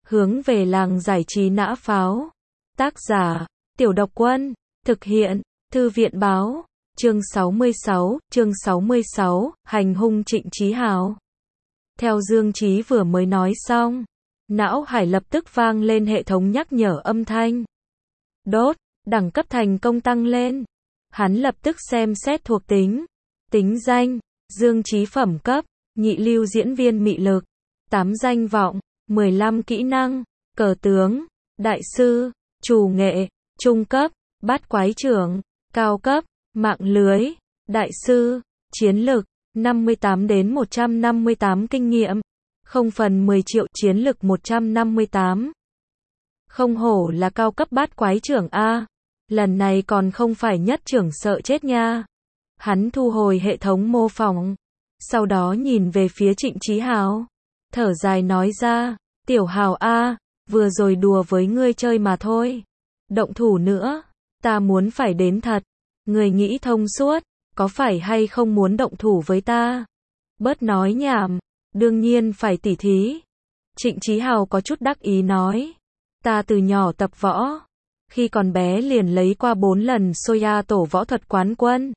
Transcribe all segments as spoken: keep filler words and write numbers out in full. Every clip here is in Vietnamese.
hướng về làng giải trí nã pháo. Tác giả, Tiểu Độc Quân, thực hiện, Thư viện báo, chương sáu mươi sáu, chương sáu mươi sáu, hành hung Trịnh Chí Hào. Theo Dương Chí vừa mới nói xong, não hải lập tức vang lên hệ thống nhắc nhở âm thanh. Đốt, đẳng cấp thành công tăng lên. Hắn lập tức xem xét thuộc tính. Tính danh, Dương Chí phẩm cấp, nhị lưu diễn viên mị lực, tám danh vọng, mười lăm kỹ năng, cờ tướng, đại sư, trù nghệ, trung cấp, bát quái trưởng, cao cấp, mạng lưới, đại sư, chiến lực, năm mươi tám đến một trăm năm mươi tám kinh nghiệm, không phần mười triệu chiến lực một trăm năm mươi tám. Không hổ là cao cấp bát quái trưởng A, lần này còn không phải nhất trưởng sợ chết nha. Hắn thu hồi hệ thống mô phỏng, sau đó nhìn về phía Trịnh Chí Hào, thở dài nói ra, tiểu Hào A, vừa rồi đùa với ngươi chơi mà thôi. Động thủ nữa, ta muốn phải đến thật. Ngươi nghĩ thông suốt, có phải hay không muốn động thủ với ta? Bớt nói nhảm, đương nhiên phải tỉ thí. Trịnh Chí Hào có chút đắc ý nói, ta từ nhỏ tập võ, khi còn bé liền lấy qua bốn lần Soya tổ võ thuật quán quân.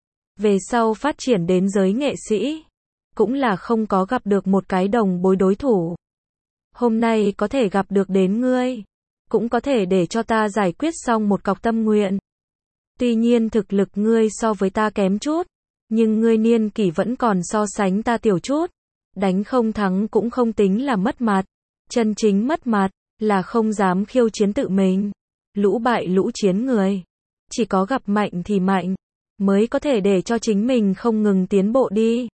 Về sau phát triển đến giới nghệ sĩ, cũng là không có gặp được một cái đồng bối đối thủ. Hôm nay có thể gặp được đến ngươi, cũng có thể để cho ta giải quyết xong một cọc tâm nguyện. Tuy nhiên thực lực ngươi so với ta kém chút, nhưng ngươi niên kỷ vẫn còn so sánh ta tiểu chút. Đánh không thắng cũng không tính là mất mặt. Chân chính mất mặt, là không dám khiêu chiến tự mình. Lũ bại lũ chiến người. Chỉ có gặp mạnh thì mạnh, mới có thể để cho chính mình không ngừng tiến bộ đi.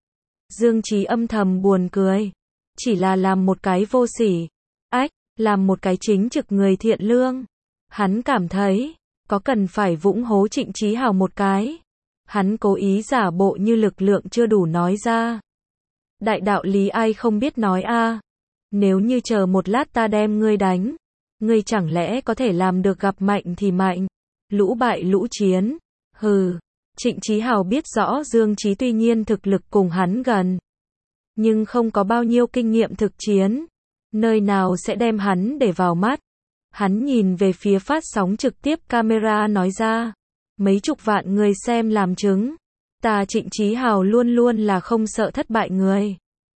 Dương Chí âm thầm buồn cười. Chỉ là làm một cái vô sỉ. Ách, làm một cái chính trực người thiện lương. Hắn cảm thấy, có cần phải vũng hố Trịnh Chí Hào một cái. Hắn cố ý giả bộ như lực lượng chưa đủ nói ra. Đại đạo lý ai không biết nói a. Nếu như chờ một lát ta đem ngươi đánh, ngươi chẳng lẽ có thể làm được gặp mạnh thì mạnh, lũ bại lũ chiến. Hừ, Trịnh Chí Hào biết rõ Dương Chí tuy nhiên thực lực cùng hắn gần, nhưng không có bao nhiêu kinh nghiệm thực chiến, nơi nào sẽ đem hắn để vào mắt. Hắn nhìn về phía phát sóng trực tiếp camera nói ra, mấy chục vạn người xem làm chứng, ta Trịnh Chí Hào luôn luôn là không sợ thất bại người.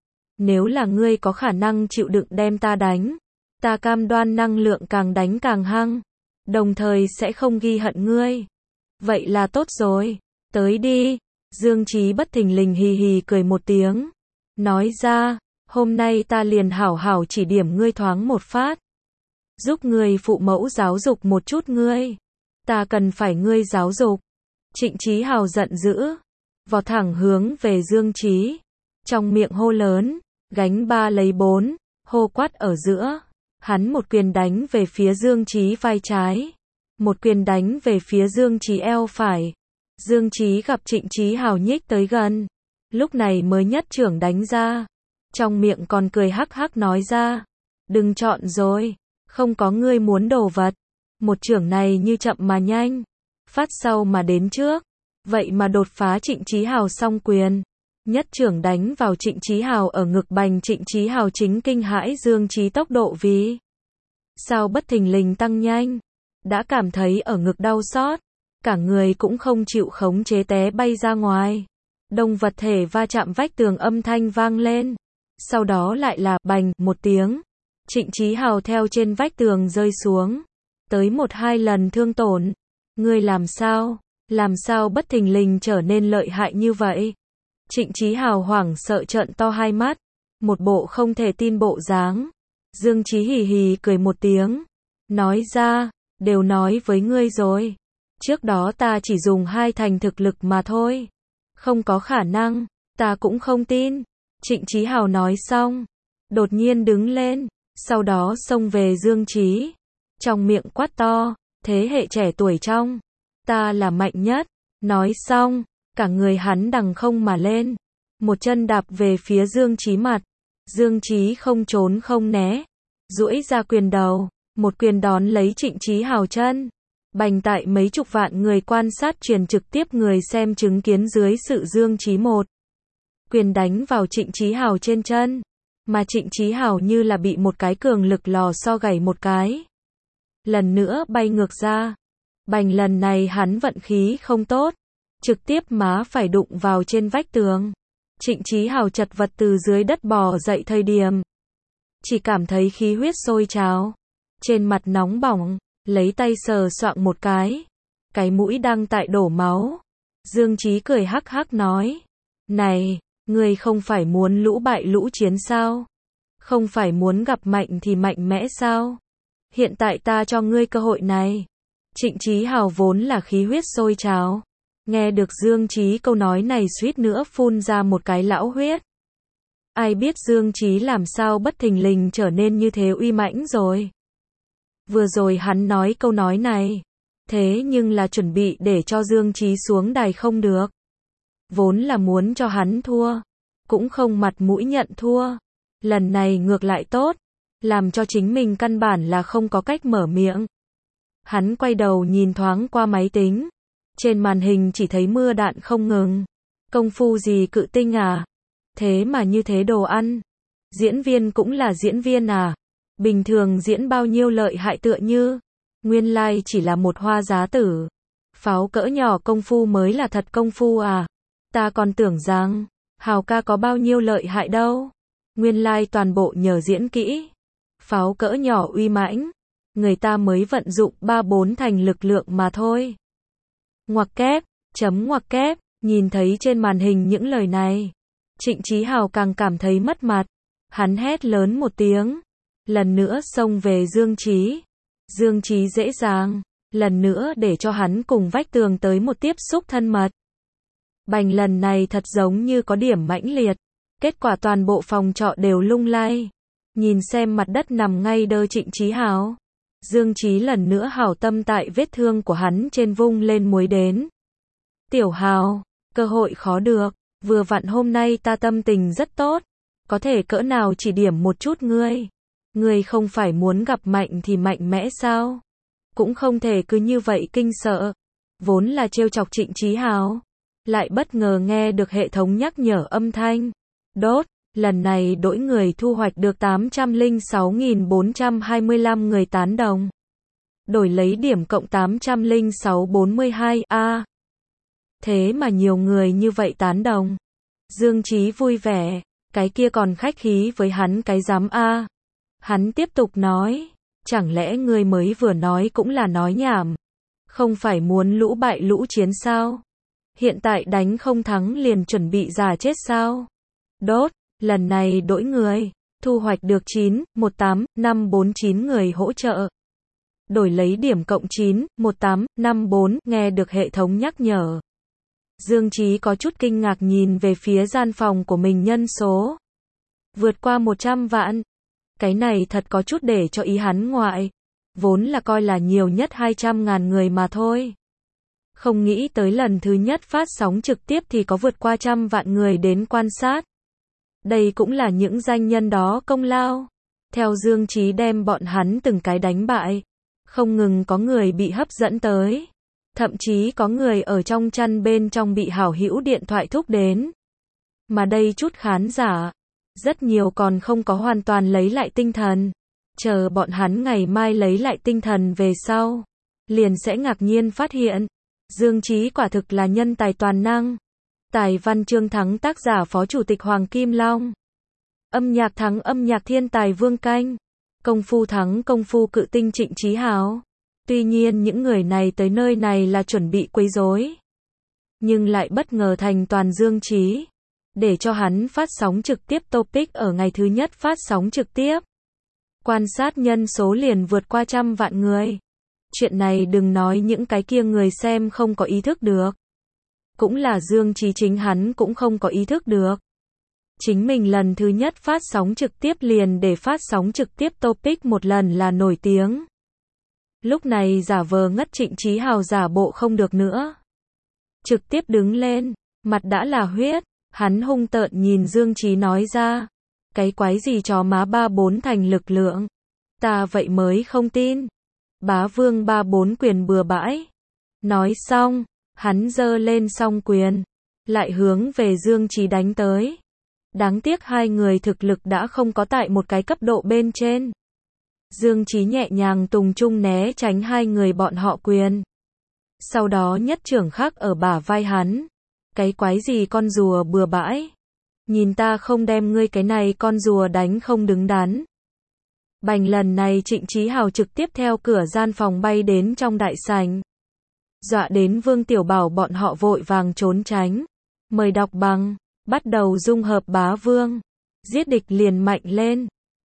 Nếu là ngươi có khả năng chịu đựng đem ta đánh, ta cam đoan năng lượng càng đánh càng hăng, đồng thời sẽ không ghi hận ngươi. Vậy là tốt rồi, tới đi. Dương Chí bất thình lình hì hì cười một tiếng, nói ra, hôm nay ta liền hảo hảo chỉ điểm ngươi thoáng một phát, giúp ngươi phụ mẫu giáo dục một chút ngươi. Ta cần phải ngươi giáo dục. Trịnh Chí Hào giận dữ, vọt thẳng hướng về Dương Chí, trong miệng hô lớn, gánh ba lấy bốn, hô quát ở giữa. Hắn một quyền đánh về phía Dương Chí vai trái, một quyền đánh về phía Dương Chí eo phải. Dương Chí gặp Trịnh Chí Hào nhích tới gần, lúc này mới nhất trưởng đánh ra, trong miệng còn cười hắc hắc nói ra, đừng chọn rồi, không có ngươi muốn đồ vật. Một trưởng này như chậm mà nhanh, phát sau mà đến trước, vậy mà đột phá Trịnh Chí Hào song quyền. Nhất trưởng đánh vào Trịnh Chí Hào ở ngực, bành Trịnh Chí Hào chính kinh hãi Dương Chí tốc độ vì sao bất thình lình tăng nhanh, đã cảm thấy ở ngực đau xót, cả người cũng không chịu khống chế té bay ra ngoài. Đông vật thể va chạm vách tường âm thanh vang lên, sau đó lại là bành một tiếng, Trịnh Chí Hào theo trên vách tường rơi xuống, tới một hai lần thương tổn. Ngươi làm sao, làm sao bất thình lình trở nên lợi hại như vậy? Trịnh Chí Hào hoảng sợ trợn to hai mắt, một bộ không thể tin bộ dáng. Dương Chí hì hì cười một tiếng, nói ra, đều nói với ngươi rồi, trước đó ta chỉ dùng hai thành thực lực mà thôi, không có khả năng, ta cũng không tin. Trịnh Chí Hào nói xong, đột nhiên đứng lên, sau đó xông về Dương Chí, trong miệng quát to, thế hệ trẻ tuổi trong, ta là mạnh nhất. Nói xong, cả người hắn đằng không mà lên, một chân đạp về phía Dương Chí mặt. Dương Chí không trốn không né, duỗi ra quyền đầu, một quyền đón lấy Trịnh Chí Hào chân, bành tại mấy chục vạn người quan sát truyền trực tiếp người xem chứng kiến dưới sự Dương Chí một quyền đánh vào Trịnh Chí Hào trên chân. mà Trịnh Chí Hào như là bị một cái cường lực lò xo gảy một cái. Lần nữa bay ngược ra. Bành lần này hắn vận khí không tốt, trực tiếp má phải đụng vào trên vách tường. Trịnh Chí Hào chật vật từ dưới đất bò dậy thời điểm, chỉ cảm thấy khí huyết sôi trào, trên mặt nóng bỏng, lấy tay sờ soạng một cái, cái mũi đang tại đổ máu. Dương Chí cười hắc hắc nói, này, ngươi không phải muốn lũ bại lũ chiến sao? Không phải muốn gặp mạnh thì mạnh mẽ sao? Hiện tại ta cho ngươi cơ hội này. Trịnh Chí Hào vốn là khí huyết sôi trào, nghe được Dương Chí câu nói này suýt nữa phun ra một cái lão huyết. Ai biết Dương Chí làm sao bất thình lình trở nên như thế uy mãnh rồi. Vừa rồi hắn nói câu nói này, thế nhưng là chuẩn bị để cho Dương Chí xuống đài không được. Vốn là muốn cho hắn thua, cũng không mặt mũi nhận thua. Lần này ngược lại tốt, làm cho chính mình căn bản là không có cách mở miệng. Hắn quay đầu nhìn thoáng qua máy tính, trên màn hình chỉ thấy mưa đạn không ngừng. Công phu gì cự tinh à? Thế mà như thế đồ ăn. Diễn viên cũng là diễn viên à? Bình thường diễn bao nhiêu lợi hại tựa như. Nguyên lai like chỉ là một hoa giá tử. Pháo cỡ nhỏ công phu mới là thật công phu à? Ta còn tưởng rằng, Hào ca có bao nhiêu lợi hại đâu. Nguyên lai like toàn bộ nhờ diễn kỹ. Pháo cỡ nhỏ uy mãnh. Người ta mới vận dụng ba bốn thành lực lượng mà thôi. Ngoặc kép, chấm ngoặc kép, nhìn thấy trên màn hình những lời này. Trịnh Chí Hào càng cảm thấy mất mặt. Hắn hét lớn một tiếng. Lần nữa xông về Dương Chí. Dương Chí dễ dàng. Lần nữa để cho hắn cùng vách tường tới một tiếp xúc thân mật. Bành lần này thật giống như có điểm mãnh liệt. Kết quả toàn bộ phòng trọ đều lung lay. Nhìn xem mặt đất nằm ngay đơ Trịnh Chí Hào. Dương Chí lần nữa hảo tâm tại vết thương của hắn trên vung lên muối đến. Tiểu Hào, cơ hội khó được. Vừa vặn hôm nay ta tâm tình rất tốt. Có thể cỡ nào chỉ điểm một chút ngươi. Ngươi không phải muốn gặp mạnh thì mạnh mẽ sao? Cũng không thể cứ như vậy kinh sợ. Vốn là trêu chọc Trịnh Chí Hào. Lại bất ngờ nghe được hệ thống nhắc nhở âm thanh. Đốt, lần này đổi người thu hoạch được tám trăm lẻ sáu nghìn bốn trăm hai mươi lăm người tán đồng. Đổi lấy điểm cộng tám trăm lẻ sáu bốn mươi hai a. Thế mà nhiều người như vậy tán đồng. Dương Chí vui vẻ, cái kia còn khách khí với hắn cái dám a. Hắn tiếp tục nói, chẳng lẽ ngươi mới vừa nói cũng là nói nhảm. Không phải muốn lũ bại lũ chiến sao? Hiện tại đánh không thắng liền chuẩn bị già chết sao? Đốt, lần này đổi người, thu hoạch được chín, một tám, năm bốn chín người hỗ trợ. Đổi lấy điểm cộng chín, một tám, năm bốn, nghe được hệ thống nhắc nhở. Dương Chí có chút kinh ngạc nhìn về phía gian phòng của mình nhân số. Vượt qua một trăm vạn. Cái này thật có chút để cho ý hắn ngoại. Vốn là coi là nhiều nhất hai trăm ngàn người mà thôi. Không nghĩ tới lần thứ nhất phát sóng trực tiếp thì có vượt qua trăm vạn người đến quan sát. Đây cũng là những danh nhân đó công lao. Theo Dương Chí đem bọn hắn từng cái đánh bại. Không ngừng có người bị hấp dẫn tới. Thậm chí có người ở trong chăn bên trong bị hảo hữu điện thoại thúc đến. Mà đây chút khán giả, rất nhiều còn không có hoàn toàn lấy lại tinh thần. Chờ bọn hắn ngày mai lấy lại tinh thần về sau. Liền sẽ ngạc nhiên phát hiện. Dương Chí quả thực là nhân tài toàn năng. Tài văn chương thắng tác giả Phó Chủ tịch Hoàng Kim Long. Âm nhạc thắng âm nhạc thiên tài Vương Canh. Công phu thắng công phu cự tinh Trịnh Chí Hào. Tuy nhiên những người này tới nơi này là chuẩn bị quấy rối. Nhưng lại bất ngờ thành toàn Dương Chí. Để cho hắn phát sóng trực tiếp topic ở ngày thứ nhất phát sóng trực tiếp. Quan sát nhân số liền vượt qua trăm vạn người. Chuyện này đừng nói những cái kia người xem không có ý thức được. Cũng là Dương Chí chính hắn cũng không có ý thức được. Chính mình lần thứ nhất phát sóng trực tiếp liền để phát sóng trực tiếp topic một lần là nổi tiếng. Lúc này giả vờ ngất Trịnh Chí Hào giả bộ không được nữa. Trực tiếp đứng lên, mặt đã là huyết, hắn hung tợn nhìn Dương Chí nói ra. Cái quái gì chó má ba bốn thành lực lượng. Ta vậy mới không tin. Bá vương ba bốn quyền bừa bãi. Nói xong, hắn giơ lên song quyền. Lại hướng về Dương Chí đánh tới. Đáng tiếc hai người thực lực đã không có tại một cái cấp độ bên trên. Dương Chí nhẹ nhàng tùng chung né tránh hai người bọn họ quyền. Sau đó nhất trưởng khắc ở bả vai hắn. Cái quái gì con rùa bừa bãi. Nhìn ta không đem ngươi cái này con rùa đánh không đứng đắn. Bành lần này Trịnh Chí Hào trực tiếp theo cửa gian phòng bay đến trong đại sảnh. Dọa đến Vương Tiểu Bảo bọn họ vội vàng trốn tránh. Mời đọc bằng, bắt đầu dung hợp bá vương. Giết địch liền mạnh lên.